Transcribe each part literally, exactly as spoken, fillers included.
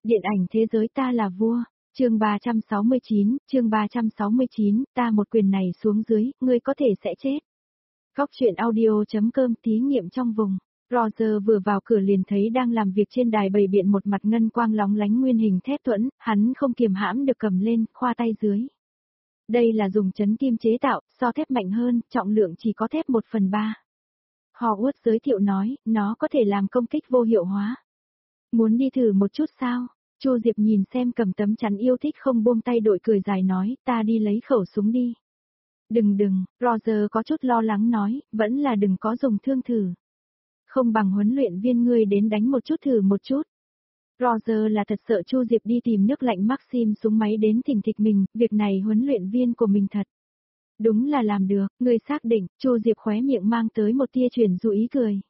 Điện ảnh thế giới ta là vua, chương ba trăm sáu mươi chín, chương ba trăm sáu mươi chín, ta một quyền này xuống dưới, ngươi có thể sẽ chết. Góc truyện audio.com thí nghiệm trong vùng. Roger vừa vào cửa liền thấy đang làm việc trên đài bày biện một mặt ngân quang lóng lánh nguyên hình thép thuẫn, hắn không kiềm hãm được cầm lên, khoa tay dưới. Đây là dùng chấn kim chế tạo, so thép mạnh hơn, trọng lượng chỉ có thép một phần ba. Howard giới thiệu nói, nó có thể làm công kích vô hiệu hóa. Muốn đi thử một chút sao? Chu Diệp nhìn xem cầm tấm chắn yêu thích không buông tay đội cười dài nói, ta đi lấy khẩu súng đi. Đừng đừng, Roger có chút lo lắng nói, vẫn là đừng có dùng thương thử. Không bằng huấn luyện viên ngươi đến đánh một chút thử một chút. Roger là thật sợ Chu Diệp đi tìm nước lạnh Maxim súng máy đến thình thịch mình, việc này huấn luyện viên của mình thật. Đúng là làm được, ngươi xác định, Chu Diệp khóe miệng mang tới một tia chuyển dụ ý cười.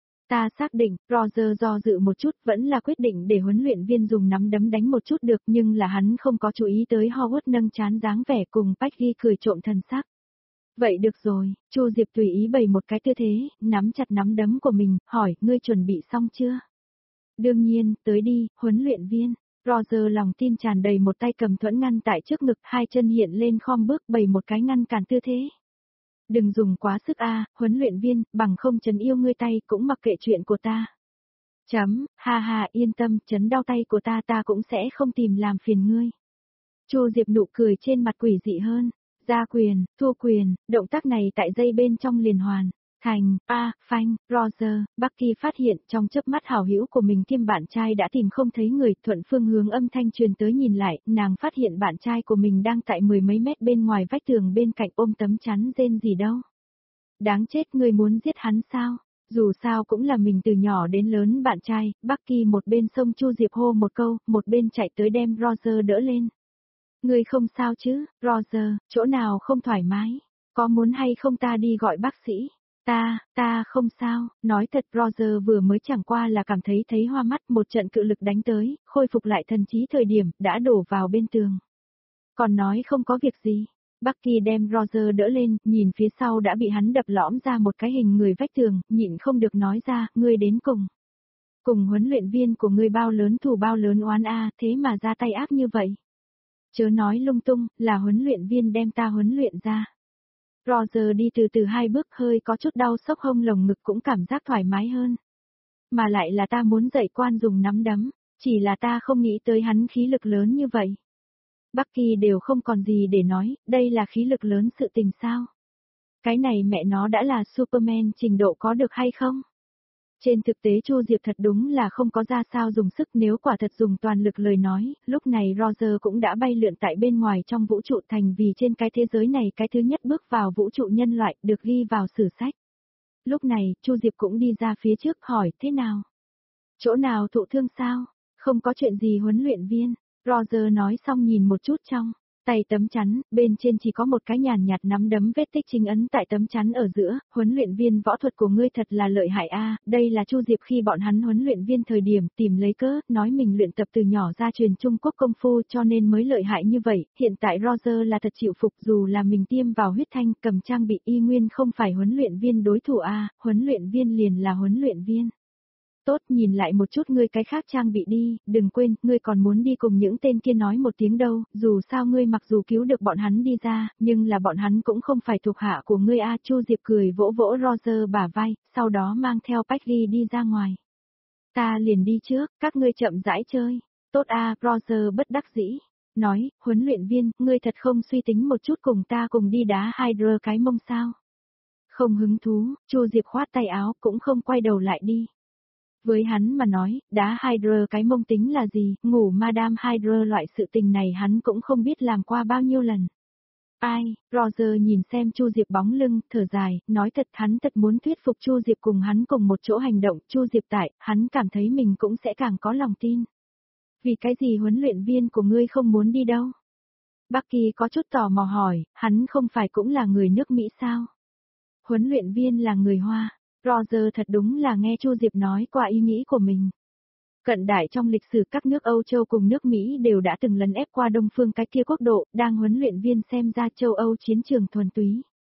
Ta xác định, Roger do dự một chút vẫn là quyết định để huấn luyện viên dùng nắm đấm đánh một chút được nhưng là hắn không có chú ý tới Howard nâng chán dáng vẻ cùng Peggy cười trộm thần sắc. Vậy được rồi, Chu Diệp tùy ý bày một cái tư thế, nắm chặt nắm đấm của mình, hỏi, ngươi chuẩn bị xong chưa? Đương nhiên, tới đi, huấn luyện viên. Roger lòng tin tràn đầy một tay cầm thuẫn ngăn tại trước ngực, hai chân hiện lên khom bước bày một cái ngăn cản tư thế. Đừng dùng quá sức a, huấn luyện viên, bằng không chấn yêu ngươi tay cũng mặc kệ chuyện của ta. Chấm, ha ha yên tâm, chấn đau tay của ta ta cũng sẽ không tìm làm phiền ngươi. Chu Diệp nụ cười trên mặt quỷ dị hơn. Ra quyền, thua quyền, động tác này tại dây bên trong liền hoàn. Thành, a, phanh, Roger, Bucky phát hiện trong chớp mắt hảo hữu của mình kiêm bạn trai đã tìm không thấy người, thuận phương hướng âm thanh truyền tới nhìn lại, nàng phát hiện bạn trai của mình đang tại mười mấy mét bên ngoài vách tường bên cạnh ôm tấm chắn rên gì đâu. Đáng chết, người muốn giết hắn sao? Dù sao cũng là mình từ nhỏ đến lớn bạn trai, Bucky một bên sông Chu Diệp hô một câu, một bên chạy tới đem Roger đỡ lên. Người không sao chứ, Roger, chỗ nào không thoải mái? Có muốn hay không ta đi gọi bác sĩ? Ta, ta không sao, nói thật Roger vừa mới chẳng qua là cảm thấy thấy hoa mắt một trận cự lực đánh tới, khôi phục lại thần trí thời điểm, đã đổ vào bên tường. Còn nói không có việc gì, Bucky đem Roger đỡ lên, nhìn phía sau đã bị hắn đập lõm ra một cái hình người vách tường, nhịn không được nói ra, ngươi đến cùng. Cùng huấn luyện viên của ngươi bao lớn thù bao lớn oán a, thế mà ra tay ác như vậy. Chớ nói lung tung, là huấn luyện viên đem ta huấn luyện ra. Roger đi từ từ hai bước hơi có chút đau sốc hông lồng ngực cũng cảm giác thoải mái hơn. Mà lại là ta muốn dạy quan dùng nắm đấm, chỉ là ta không nghĩ tới hắn khí lực lớn như vậy. Bucky đều không còn gì để nói, đây là khí lực lớn sự tình sao? Cái này mẹ nó đã là Superman trình độ có được hay không? Trên thực tế Chu Diệp thật đúng là không có ra sao dùng sức nếu quả thật dùng toàn lực lời nói, lúc này Roger cũng đã bay lượn tại bên ngoài trong vũ trụ thành vì trên cái thế giới này cái thứ nhất bước vào vũ trụ nhân loại được ghi vào sử sách. Lúc này, Chu Diệp cũng đi ra phía trước hỏi thế nào? Chỗ nào thụ thương sao? Không có chuyện gì huấn luyện viên. Roger nói xong nhìn một chút trong tay tấm chắn, bên trên chỉ có một cái nhàn nhạt nắm đấm vết tích chính ấn tại tấm chắn ở giữa, huấn luyện viên võ thuật của ngươi thật là lợi hại a, đây là Chu Diệp khi bọn hắn huấn luyện viên thời điểm tìm lấy cớ, nói mình luyện tập từ nhỏ ra truyền Trung Quốc công phu cho nên mới lợi hại như vậy, hiện tại Roger là thật chịu phục dù là mình tiêm vào huyết thanh cầm trang bị y nguyên không phải huấn luyện viên đối thủ a, huấn luyện viên liền là huấn luyện viên. Tốt, nhìn lại một chút ngươi cái khác trang bị đi, đừng quên, ngươi còn muốn đi cùng những tên kia nói một tiếng đâu, dù sao ngươi mặc dù cứu được bọn hắn đi ra, nhưng là bọn hắn cũng không phải thuộc hạ của ngươi a. Chu Diệp cười vỗ vỗ Roger bả vai, sau đó mang theo Peggy đi ra ngoài. Ta liền đi trước, các ngươi chậm rãi chơi. Tốt a, Roger bất đắc dĩ. Nói, huấn luyện viên, ngươi thật không suy tính một chút cùng ta cùng đi đá Hydra cái mông sao? Không hứng thú, Chu Diệp khoát tay áo cũng không quay đầu lại đi. Với hắn mà nói, đá Hydra cái mông tính là gì, ngủ Madame Hydra loại sự tình này hắn cũng không biết làm qua bao nhiêu lần. Ai, Roger nhìn xem Chu Diệp bóng lưng, thở dài, nói thật hắn thật muốn thuyết phục Chu Diệp cùng hắn cùng một chỗ hành động, Chu Diệp tại, hắn cảm thấy mình cũng sẽ càng có lòng tin. Vì cái gì huấn luyện viên của ngươi không muốn đi đâu? Bucky có chút tò mò hỏi, hắn không phải cũng là người nước Mỹ sao? Huấn luyện viên là người Hoa. Roger thật đúng là nghe Chu Diệp nói qua ý nghĩ của mình. Cận đại trong lịch sử các nước Âu Châu cùng nước Mỹ đều đã từng lấn ép qua Đông phương cái kia quốc độ, đang huấn luyện viên xem ra châu Âu chiến trường thuần túy.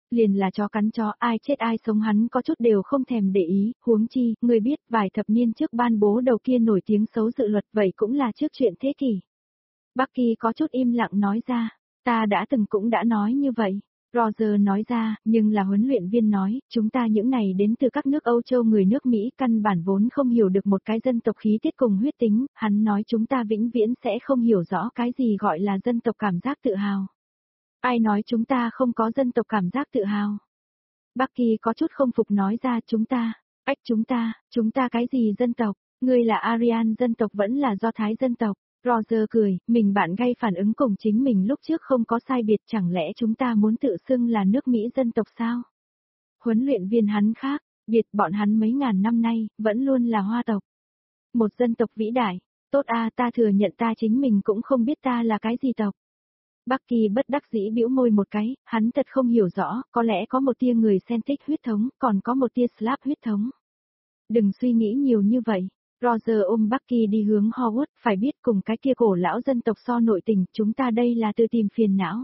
Liền là chó cắn chó, ai chết ai sống hắn có chút đều không thèm để ý, huống chi, người biết vài thập niên trước ban bố đầu kia nổi tiếng xấu dự luật vậy cũng là trước chuyện thế kỷ. Bucky có chút im lặng nói ra, ta đã từng cũng đã nói như vậy. Roger nói ra, nhưng là huấn luyện viên nói, chúng ta những này đến từ các nước Âu Châu người nước Mỹ căn bản vốn không hiểu được một cái dân tộc khí tiết cùng huyết tính, hắn nói chúng ta vĩnh viễn sẽ không hiểu rõ cái gì gọi là dân tộc cảm giác tự hào. Ai nói chúng ta không có dân tộc cảm giác tự hào? Bucky có chút không phục nói ra chúng ta, ách chúng ta, chúng ta cái gì dân tộc, ngươi là Aryan dân tộc vẫn là Do Thái dân tộc. Roger cười, mình bạn gây phản ứng cùng chính mình lúc trước không có sai biệt chẳng lẽ chúng ta muốn tự xưng là nước Mỹ dân tộc sao? Huấn luyện viên hắn khác, biệt bọn hắn mấy ngàn năm nay, vẫn luôn là Hoa tộc. Một dân tộc vĩ đại, tốt a ta thừa nhận ta chính mình cũng không biết ta là cái gì tộc. Bucky bất đắc dĩ bĩu môi một cái, hắn thật không hiểu rõ, có lẽ có một tia người Celtic huyết thống, còn có một tia Slav huyết thống. Đừng suy nghĩ nhiều như vậy. Roger ôm Bucky đi hướng Hogwarts, phải biết cùng cái kia cổ lão dân tộc so nội tình, chúng ta đây là tự tìm phiền não.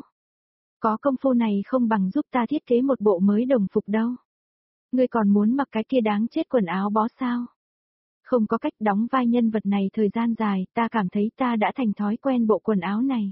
Có công phu này không bằng giúp ta thiết kế một bộ mới đồng phục đâu. Ngươi còn muốn mặc cái kia đáng chết quần áo bó sao? Không có cách đóng vai nhân vật này thời gian dài, ta cảm thấy ta đã thành thói quen bộ quần áo này.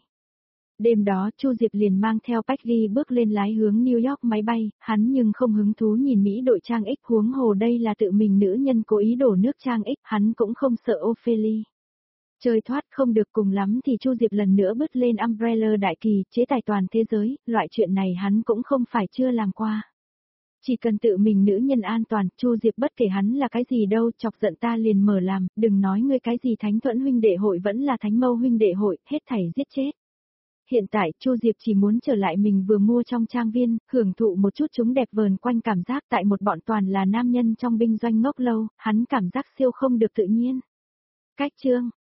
Đêm đó Chu Diệp liền mang theo Peggy bước lên lái hướng New York máy bay, hắn nhưng không hứng thú nhìn Mỹ đội trang X huống hồ đây là tự mình nữ nhân cố ý đổ nước trang X, hắn cũng không sợ Ophelia. Chơi thoát không được cùng lắm thì Chu Diệp lần nữa bứt lên Umbrella đại kỳ, chế tài toàn thế giới, loại chuyện này hắn cũng không phải chưa làm qua. Chỉ cần tự mình nữ nhân an toàn, Chu Diệp bất kể hắn là cái gì đâu, chọc giận ta liền mở làm, đừng nói ngươi cái gì Thánh Thuẫn huynh đệ hội vẫn là Thánh Mâu huynh đệ hội, hết thảy giết chết. Hiện tại, Chu Diệp chỉ muốn trở lại mình vừa mua trong trang viên, hưởng thụ một chút chúng đẹp vờn quanh cảm giác tại một bọn toàn là nam nhân trong binh doanh ngốc lâu, hắn cảm giác siêu không được tự nhiên. Cách chương